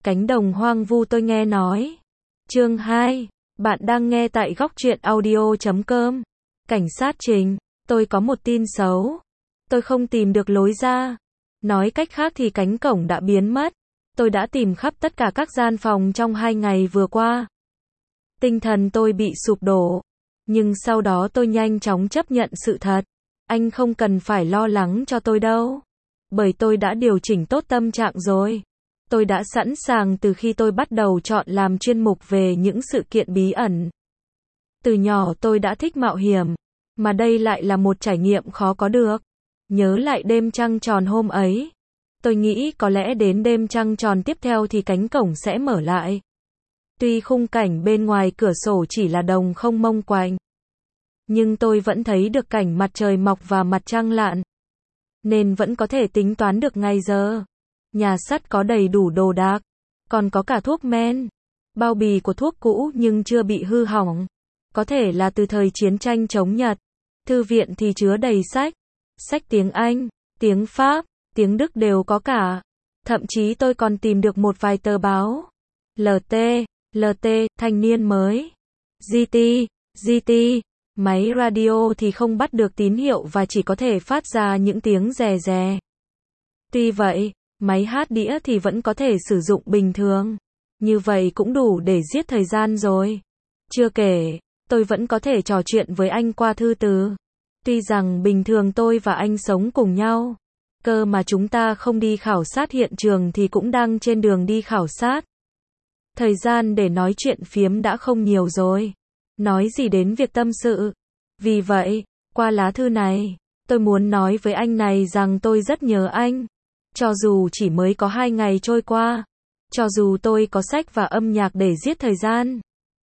Cánh đồng hoang vu tôi nghe nói. Chương 2. Bạn đang nghe tại góc truyện audio.com. Cảnh sát Trình, tôi có một tin xấu. Tôi không tìm được lối ra. Nói cách khác thì cánh cổng đã biến mất. Tôi đã tìm khắp tất cả các gian phòng trong 2 ngày vừa qua. Tinh thần tôi bị sụp đổ. Nhưng sau đó tôi nhanh chóng chấp nhận sự thật. Anh không cần phải lo lắng cho tôi đâu. Bởi tôi đã điều chỉnh tốt tâm trạng rồi. Tôi đã sẵn sàng từ khi tôi bắt đầu chọn làm chuyên mục về những sự kiện bí ẩn. Từ nhỏ tôi đã thích mạo hiểm. Mà đây lại là một trải nghiệm khó có được. Nhớ lại đêm trăng tròn hôm ấy. Tôi nghĩ có lẽ đến đêm trăng tròn tiếp theo thì cánh cổng sẽ mở lại. Tuy khung cảnh bên ngoài cửa sổ chỉ là đồng không mông quạnh. Nhưng tôi vẫn thấy được cảnh mặt trời mọc và mặt trăng lặn. Nên vẫn có thể tính toán được ngày giờ. Nhà sắt có đầy đủ đồ đạc. Còn có cả thuốc men. Bao bì của thuốc cũ nhưng chưa bị hư hỏng. Có thể là từ thời chiến tranh chống Nhật. Thư viện thì chứa đầy sách. Sách tiếng Anh, tiếng Pháp, tiếng Đức đều có cả. Thậm chí tôi còn tìm được một vài tờ báo. LT, Thanh niên mới. GT. Máy radio thì không bắt được tín hiệu và chỉ có thể phát ra những tiếng rè rè. Tuy vậy, máy hát đĩa thì vẫn có thể sử dụng bình thường. Như vậy cũng đủ để giết thời gian rồi. Chưa kể, tôi vẫn có thể trò chuyện với anh qua thư từ. Tuy rằng bình thường tôi và anh sống cùng nhau. Cơ mà chúng ta không đi khảo sát hiện trường thì cũng đang trên đường đi khảo sát. Thời gian để nói chuyện phiếm đã không nhiều rồi. Nói gì đến việc tâm sự. Vì vậy, qua lá thư này, tôi muốn nói với anh này rằng tôi rất nhớ anh. Cho dù chỉ mới có 2 ngày trôi qua. Cho dù tôi có sách và âm nhạc để giết thời gian.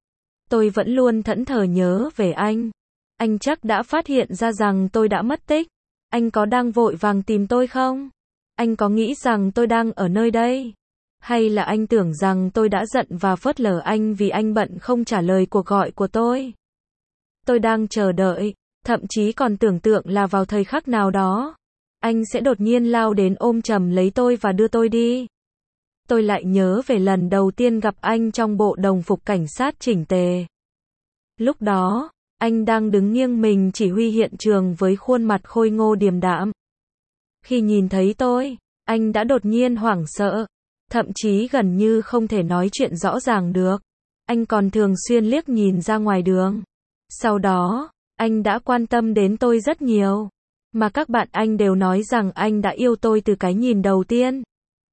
Tôi vẫn luôn thẫn thờ nhớ về anh. Anh chắc đã phát hiện ra rằng tôi đã mất tích. Anh có đang vội vàng tìm tôi không? Anh có nghĩ rằng tôi đang ở nơi đây? Hay là anh tưởng rằng tôi đã giận và phớt lờ anh vì anh bận không trả lời cuộc gọi của tôi? Tôi đang chờ đợi, thậm chí còn tưởng tượng là vào thời khắc nào đó, anh sẽ đột nhiên lao đến ôm chầm lấy tôi và đưa tôi đi. Tôi lại nhớ về lần đầu tiên gặp anh trong bộ đồng phục cảnh sát chỉnh tề. Lúc đó, anh đang đứng nghiêng mình chỉ huy hiện trường với khuôn mặt khôi ngô điềm đạm. Khi nhìn thấy tôi, anh đã đột nhiên hoảng sợ, thậm chí gần như không thể nói chuyện rõ ràng được. Anh còn thường xuyên liếc nhìn ra ngoài đường. Sau đó, anh đã quan tâm đến tôi rất nhiều. Mà các bạn anh đều nói rằng anh đã yêu tôi từ cái nhìn đầu tiên.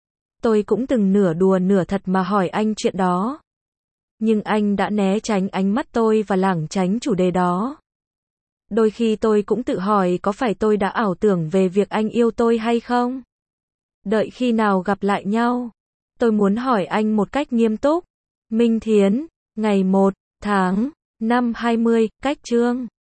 Tôi cũng từng nửa đùa nửa thật mà hỏi anh chuyện đó. Nhưng anh đã né tránh ánh mắt tôi và lảng tránh chủ đề đó. Đôi khi tôi cũng tự hỏi có phải tôi đã ảo tưởng về việc anh yêu tôi hay không? Đợi khi nào gặp lại nhau, tôi muốn hỏi anh một cách nghiêm túc. Minh Thiến, ngày 1 tháng 5 20, cách chương